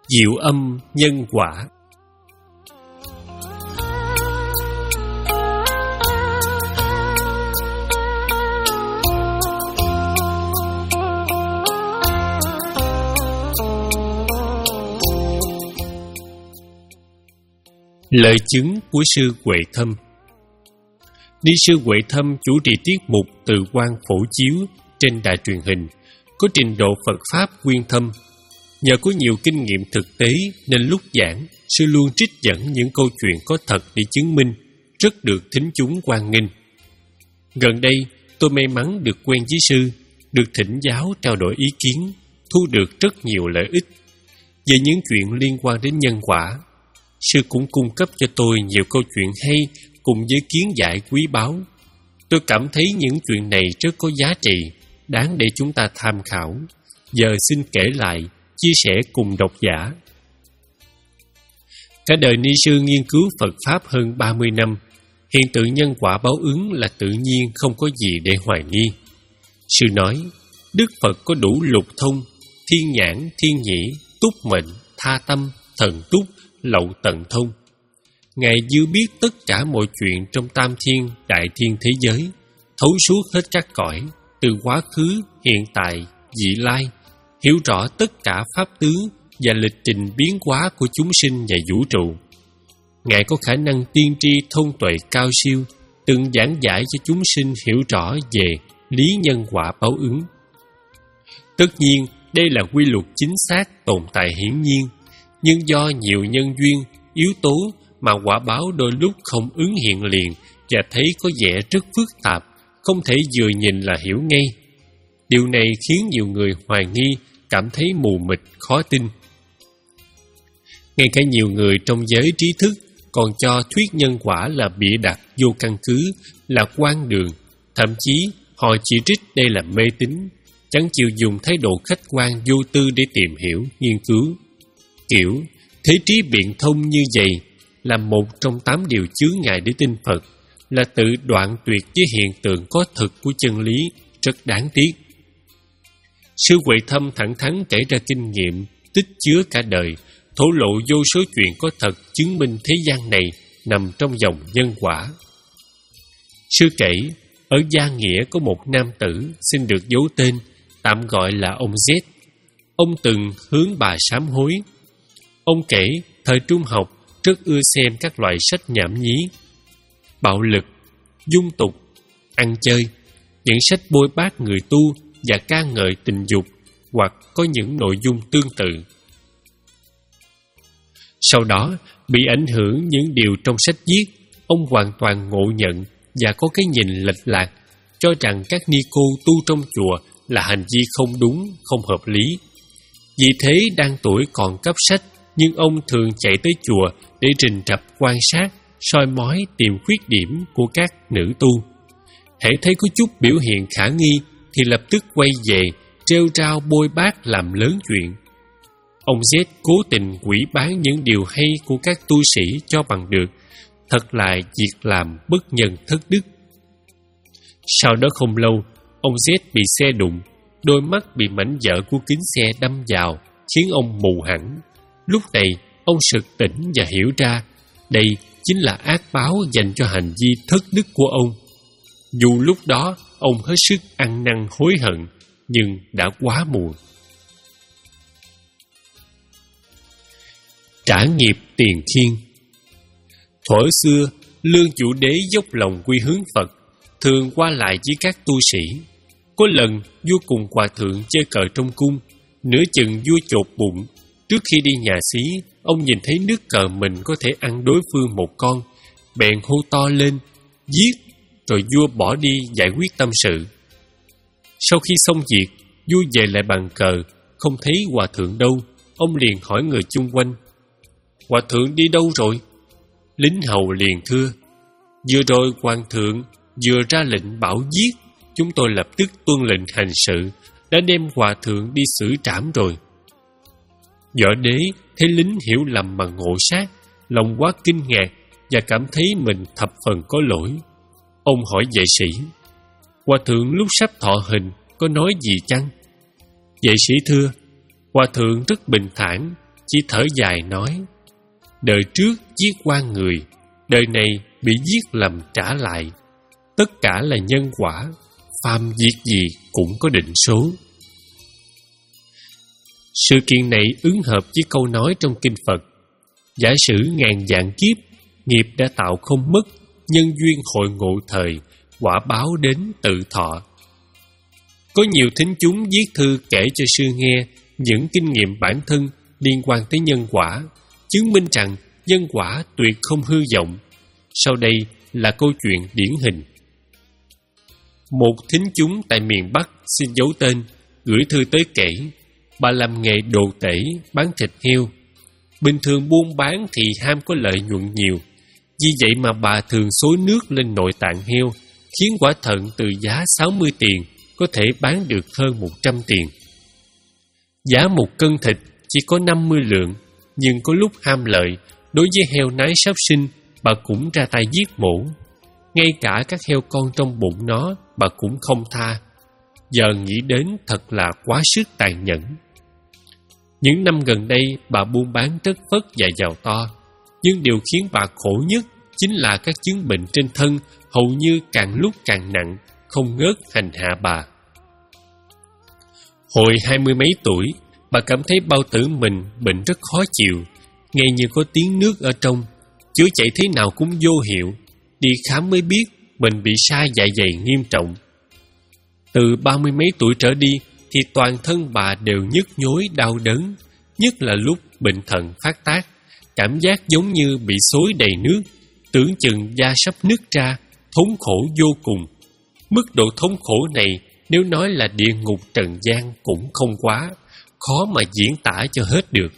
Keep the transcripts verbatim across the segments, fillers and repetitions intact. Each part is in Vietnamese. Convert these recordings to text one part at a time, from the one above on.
Diệu âm nhân quả. Lời chứng của sư Huệ Thâm. Ni sư Huệ Thâm chủ trì tiết mục Từ Quan phổ chiếu trên đài truyền hình, có trình độ Phật Pháp uyên thâm. Nhờ có nhiều kinh nghiệm thực tế nên lúc giảng, sư luôn trích dẫn những câu chuyện có thật để chứng minh, rất được thính chúng hoan nghênh. Gần đây, tôi may mắn được quen với sư, được thỉnh giáo trao đổi ý kiến, thu được rất nhiều lợi ích. Về những chuyện liên quan đến nhân quả, sư cũng cung cấp cho tôi nhiều câu chuyện hay cùng với kiến giải quý báu. Tôi cảm thấy những chuyện này rất có giá trị, đáng để chúng ta tham khảo. Giờ xin kể lại, chia sẻ cùng độc giả. Cả đời ni sư nghiên cứu Phật Pháp hơn ba mươi năm, hiện tượng nhân quả báo ứng là tự nhiên, không có gì để hoài nghi. Sư nói, Đức Phật có đủ lục thông, thiên nhãn, thiên nhĩ, túc mệnh, tha tâm, thần túc, lậu tận thông. Ngài dư biết tất cả mọi chuyện trong tam thiên, đại thiên thế giới, thấu suốt hết các cõi, từ quá khứ, hiện tại, vị lai, hiểu rõ tất cả pháp tướng và lịch trình biến hóa của chúng sinh và vũ trụ. Ngài có khả năng tiên tri thông tuệ cao siêu, từng giảng giải cho chúng sinh hiểu rõ về lý nhân quả báo ứng. Tất nhiên, đây là quy luật chính xác tồn tại hiển nhiên, nhưng do nhiều nhân duyên, yếu tố mà quả báo đôi lúc không ứng hiện liền và thấy có vẻ rất phức tạp, không thể vừa nhìn là hiểu ngay. Điều này khiến nhiều người hoài nghi, cảm thấy mù mịt, khó tin. Ngay cả nhiều người trong giới trí thức còn cho thuyết nhân quả là bịa đặt, vô căn cứ, là quan đường. Thậm chí họ chỉ trích đây là mê tín, chẳng chịu dùng thái độ khách quan vô tư để tìm hiểu, nghiên cứu. Kiểu thế trí biện thông như vậy là một trong tám điều chướng ngại để tin Phật, là tự đoạn tuyệt với hiện tượng có thực của chân lý, rất đáng tiếc. Sư Huệ Thâm thẳng thắn kể ra kinh nghiệm tích chứa cả đời, thổ lộ vô số chuyện có thật chứng minh thế gian này nằm trong dòng nhân quả. Sư kể, ở Gia Nghĩa có một nam tử xin được giấu tên, tạm gọi là ông Z. Ông từng hướng bà sám hối. Ông kể, thời trung học rất ưa xem các loại sách nhảm nhí, bạo lực, dung tục, ăn chơi, những sách bôi bác người tu và ca ngợi tình dục, hoặc có những nội dung tương tự. Sau đó, bị ảnh hưởng những điều trong sách viết, ông hoàn toàn ngộ nhận và có cái nhìn lệch lạc, cho rằng các ni cô tu trong chùa là hành vi không đúng, không hợp lý. Vì thế đang tuổi còn cấp sách, nhưng ông thường chạy tới chùa để rình rập quan sát, soi mói tìm khuyết điểm của các nữ tu. Hễ thấy có chút biểu hiện khả nghi thì lập tức quay về, trêu rao bôi bác làm lớn chuyện. Ông Z cố tình quỷ bán những điều hay của các tu sĩ cho bằng được, thật là việc làm bất nhân thất đức. Sau đó không lâu, ông Z bị xe đụng, đôi mắt bị mảnh vỡ của kính xe đâm vào, khiến ông mù hẳn. Lúc này, ông sực tỉnh và hiểu ra, đây chính là ác báo dành cho hành vi thất đức của ông. Dù lúc đó, ông hết sức ăn năn hối hận, nhưng đã quá muộn. Trả nghiệp tiền khiên. Thuở xưa, Lương Chủ Đế dốc lòng quy hướng Phật, thường qua lại với các tu sĩ. Có lần, vua cùng hòa thượng chơi cờ trong cung, nửa chừng vua chột bụng. Trước khi đi nhà xí, ông nhìn thấy nước cờ mình có thể ăn đối phương một con, bèn hô to lên, giết, rồi vua bỏ đi giải quyết tâm sự. Sau khi xong việc, vua về lại bàn cờ, không thấy hòa thượng đâu, ông liền hỏi người chung quanh, hòa thượng đi đâu rồi? Lính hầu liền thưa, vừa rồi hoàng thượng vừa ra lệnh bảo giết, chúng tôi lập tức tuân lệnh hành sự, đã đem hòa thượng đi xử trảm rồi. Võ đế thấy lính hiểu lầm mà ngộ sát, lòng quá kinh ngạc và cảm thấy mình thập phần có lỗi. Ông hỏi vệ sĩ, hòa thượng lúc sắp thọ hình có nói gì chăng? Vệ sĩ thưa, hòa thượng rất bình thản, chỉ thở dài nói: đời trước giết quan người, đời này bị giết lầm trả lại. Tất cả là nhân quả, phàm việc gì cũng có định số. Sự kiện này ứng hợp với câu nói trong kinh Phật: giả sử ngàn vạn kiếp, nghiệp đã tạo không mất, nhân duyên hội ngộ thời, quả báo đến tự thọ. Có nhiều thính chúng viết thư kể cho sư nghe những kinh nghiệm bản thân liên quan tới nhân quả, chứng minh rằng nhân quả tuyệt không hư vọng. Sau đây là câu chuyện điển hình. Một thính chúng tại miền Bắc xin giấu tên gửi thư tới kể bà làm nghề đồ tể bán thịt heo. Bình thường buôn bán thì ham có lợi nhuận nhiều, vì vậy mà bà thường xối nước lên nội tạng heo, khiến quả thận từ giá sáu mươi tiền có thể bán được hơn một trăm tiền. Giá một cân thịt chỉ có năm mươi lượng, nhưng có lúc ham lợi, đối với heo nái sắp sinh, bà cũng ra tay giết mổ. Ngay cả các heo con trong bụng nó, bà cũng không tha. Giờ nghĩ đến thật là quá sức tàn nhẫn. Những năm gần đây, bà buôn bán tất phất và giàu to, nhưng điều khiến bà khổ nhất chính là các chứng bệnh trên thân hầu như càng lúc càng nặng, không ngớt hành hạ bà. Hồi hai mươi mấy tuổi, bà cảm thấy bao tử mình bệnh rất khó chịu, nghe như có tiếng nước ở trong, chữa chạy thế nào cũng vô hiệu. Đi khám mới biết mình bị sa dạ dày nghiêm trọng. Từ ba mươi mấy tuổi trở đi thì toàn thân bà đều nhức nhối đau đớn, nhất là lúc bệnh thận phát tác, cảm giác giống như bị xối đầy nước, tưởng chừng da sắp nứt ra, thống khổ vô cùng. Mức độ thống khổ này nếu nói là địa ngục trần gian cũng không quá, khó mà diễn tả cho hết được.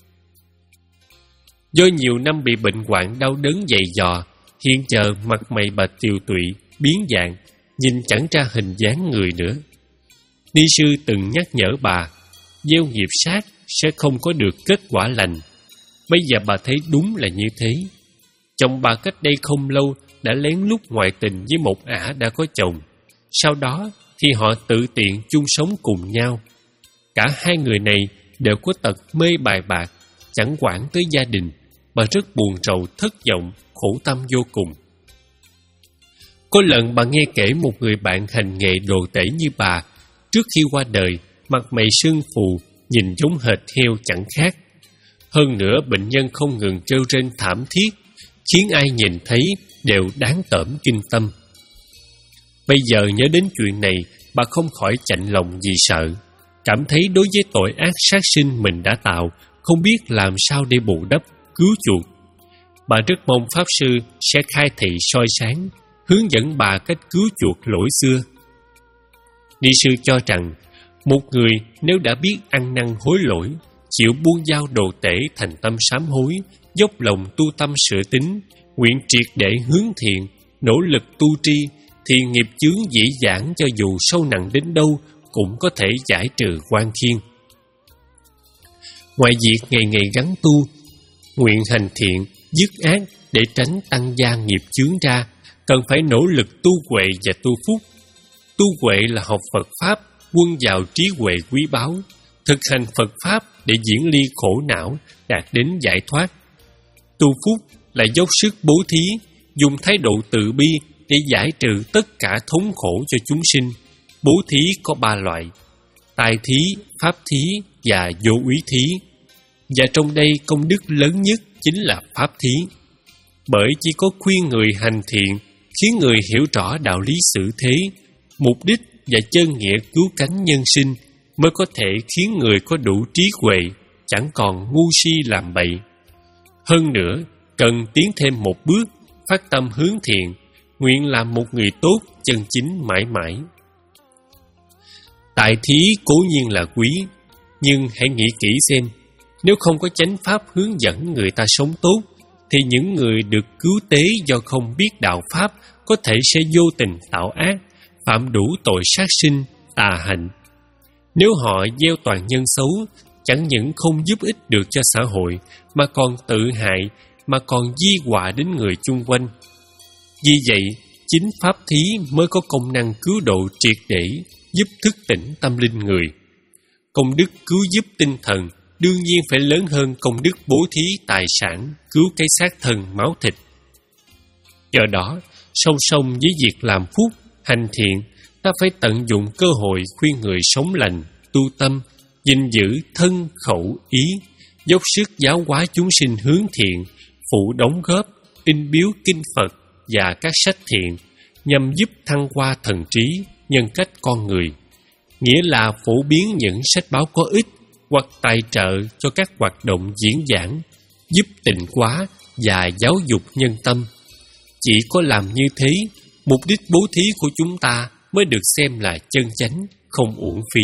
Do nhiều năm bị bệnh hoạn đau đớn dày dò, hiện giờ mặt mày bà tiều tụy, biến dạng, nhìn chẳng ra hình dáng người nữa. Ni sư từng nhắc nhở bà, gieo nghiệp sát sẽ không có được kết quả lành. Bây giờ bà thấy đúng là như thế. Chồng bà cách đây không lâu đã lén lút ngoại tình với một ả đã có chồng. Sau đó thì họ tự tiện chung sống cùng nhau. Cả hai người này đều có tật mê bài bạc, chẳng quản tới gia đình. Bà rất buồn rầu, thất vọng, khổ tâm vô cùng. Có lần bà nghe kể một người bạn hành nghề đồ tể như bà, trước khi qua đời, mặt mày sưng phù, nhìn giống hệt heo chẳng khác. Hơn nữa bệnh nhân không ngừng kêu rên thảm thiết, khiến ai nhìn thấy đều đáng tởm kinh tâm. Bây giờ nhớ đến chuyện này, bà không khỏi chạnh lòng vì sợ, cảm thấy đối với tội ác sát sinh mình đã tạo, không biết làm sao để bù đắp, cứu chuộc. Bà rất mong Pháp Sư sẽ khai thị soi sáng, hướng dẫn bà cách cứu chuộc lỗi xưa. Ni sư cho rằng, một người nếu đã biết ăn năn hối lỗi, chịu buông dao đồ tể thành tâm sám hối, dốc lòng tu tâm sửa tính, nguyện triệt để hướng thiện, nỗ lực tu tri, thì nghiệp chướng dĩ dãn cho dù sâu nặng đến đâu cũng có thể giải trừ oan khiên. Ngoài việc ngày ngày gắng tu, nguyện hành thiện, dứt ác để tránh tăng gia nghiệp chướng ra, cần phải nỗ lực tu huệ và tu phúc. Tu huệ là học Phật Pháp, quân vào trí huệ quý báu, thực hành Phật Pháp để diễn ly khổ não, đạt đến giải thoát. Tu phúc là dốc sức bố thí, dùng thái độ từ bi để giải trừ tất cả thống khổ cho chúng sinh. Bố thí có ba loại: tài thí, pháp thí và vô úy thí. Và trong đây công đức lớn nhất chính là pháp thí. Bởi chỉ có khuyên người hành thiện, khiến người hiểu rõ đạo lý xử thế, mục đích và chân nghĩa cứu cánh nhân sinh, mới có thể khiến người có đủ trí huệ, chẳng còn ngu si làm bậy. Hơn nữa, cần tiến thêm một bước, phát tâm hướng thiện, nguyện làm một người tốt chân chính mãi mãi. Tài thí cố nhiên là quý, nhưng hãy nghĩ kỹ xem, nếu không có chánh pháp hướng dẫn người ta sống tốt, thì những người được cứu tế do không biết đạo pháp có thể sẽ vô tình tạo ác, phạm đủ tội sát sinh, tà hạnh. Nếu họ gieo toàn nhân xấu, chẳng những không giúp ích được cho xã hội, mà còn tự hại, mà còn di họa đến người chung quanh. Vì vậy, chính pháp thí mới có công năng cứu độ triệt để, giúp thức tỉnh tâm linh người. Công đức cứu giúp tinh thần đương nhiên phải lớn hơn công đức bố thí tài sản, cứu cái xác thân máu thịt. Do đó, song song với việc làm phúc, hành thiện, ta phải tận dụng cơ hội khuyên người sống lành, tu tâm, gìn giữ thân, khẩu, ý, dốc sức giáo hóa chúng sinh hướng thiện, phụ đóng góp, in biếu kinh Phật và các sách thiện, nhằm giúp thăng hoa thần trí, nhân cách con người. Nghĩa là phổ biến những sách báo có ích hoặc tài trợ cho các hoạt động diễn giảng, giúp tịnh hóa và giáo dục nhân tâm. Chỉ có làm như thế, mục đích bố thí của chúng ta mới được xem là chân chánh, không uổng phí.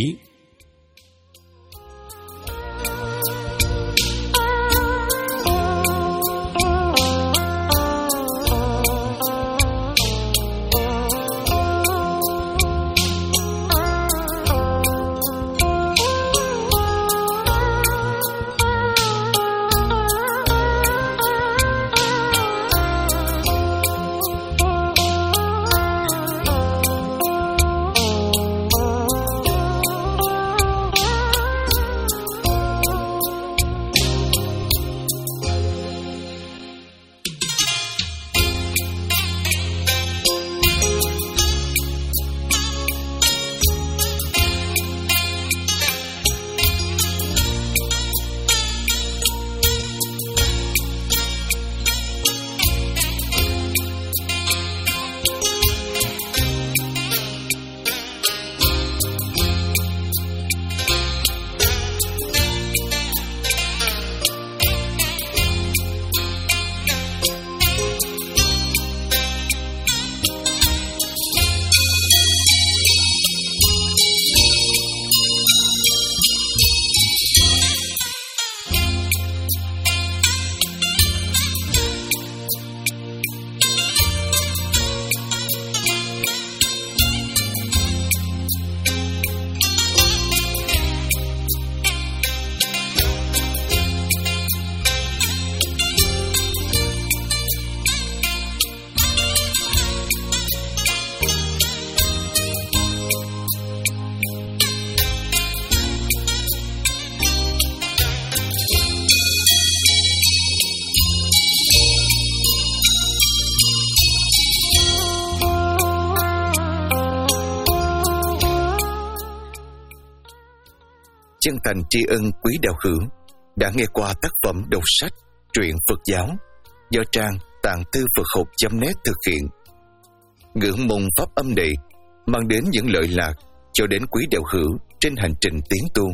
Chân thành tri ân quý đạo hữu đã nghe qua tác phẩm đọc sách truyện Phật giáo do trang tạng thư Phật học chấm net thực hiện. Ngưỡng mong pháp âm này mang đến những lợi lạc cho đến quý đạo hữu trên hành trình tiến tu.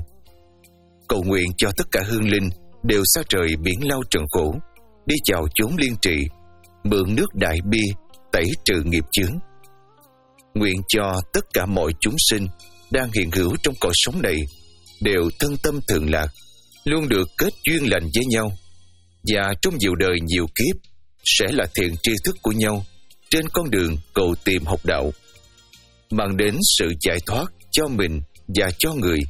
Cầu nguyện cho tất cả hương linh đều xa trời biển lao trần khổ, đi chào chốn liên trị, mượn nước đại bi tẩy trừ nghiệp chướng. Nguyện cho tất cả mọi chúng sinh đang hiện hữu trong cõi sống này đều thân tâm thường lạc, luôn được kết duyên lành với nhau, và trong nhiều đời nhiều kiếp sẽ là thiện tri thức của nhau trên con đường cầu tìm học đạo, mang đến sự giải thoát cho mình và cho người.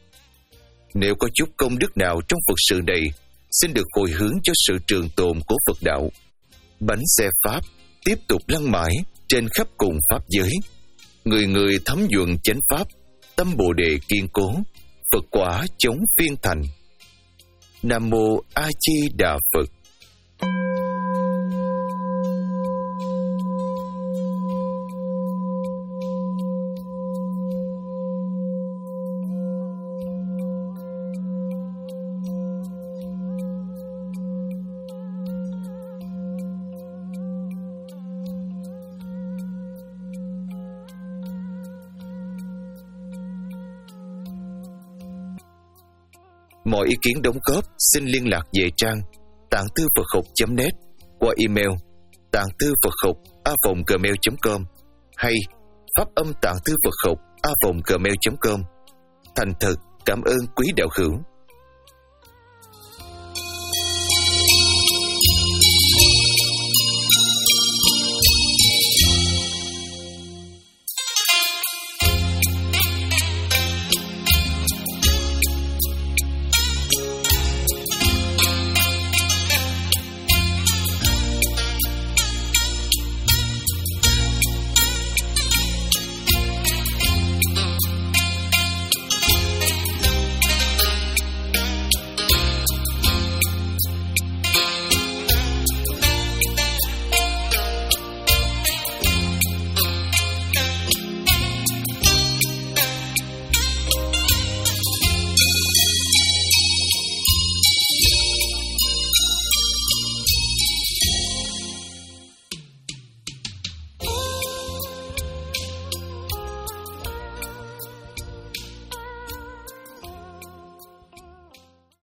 Nếu có chút công đức nào trong Phật sự này, xin được hồi hướng cho sự trường tồn của Phật đạo. Bánh xe Pháp tiếp tục lăn mãi trên khắp cùng Pháp giới. Người người thấm nhuận chánh Pháp, tâm Bồ Đề kiên cố, Phật quả chống phiên thành. Nam Mô A Di Đà Phật. Mọi ý kiến đóng góp xin liên lạc về trang tạng thư Phật học chấm net qua email tạng thư Phật học a vòng gmail chấm com hay pháp âm tạng thư Phật học a vòng gmail chấm com. Thành thật cảm ơn quý đạo hữu.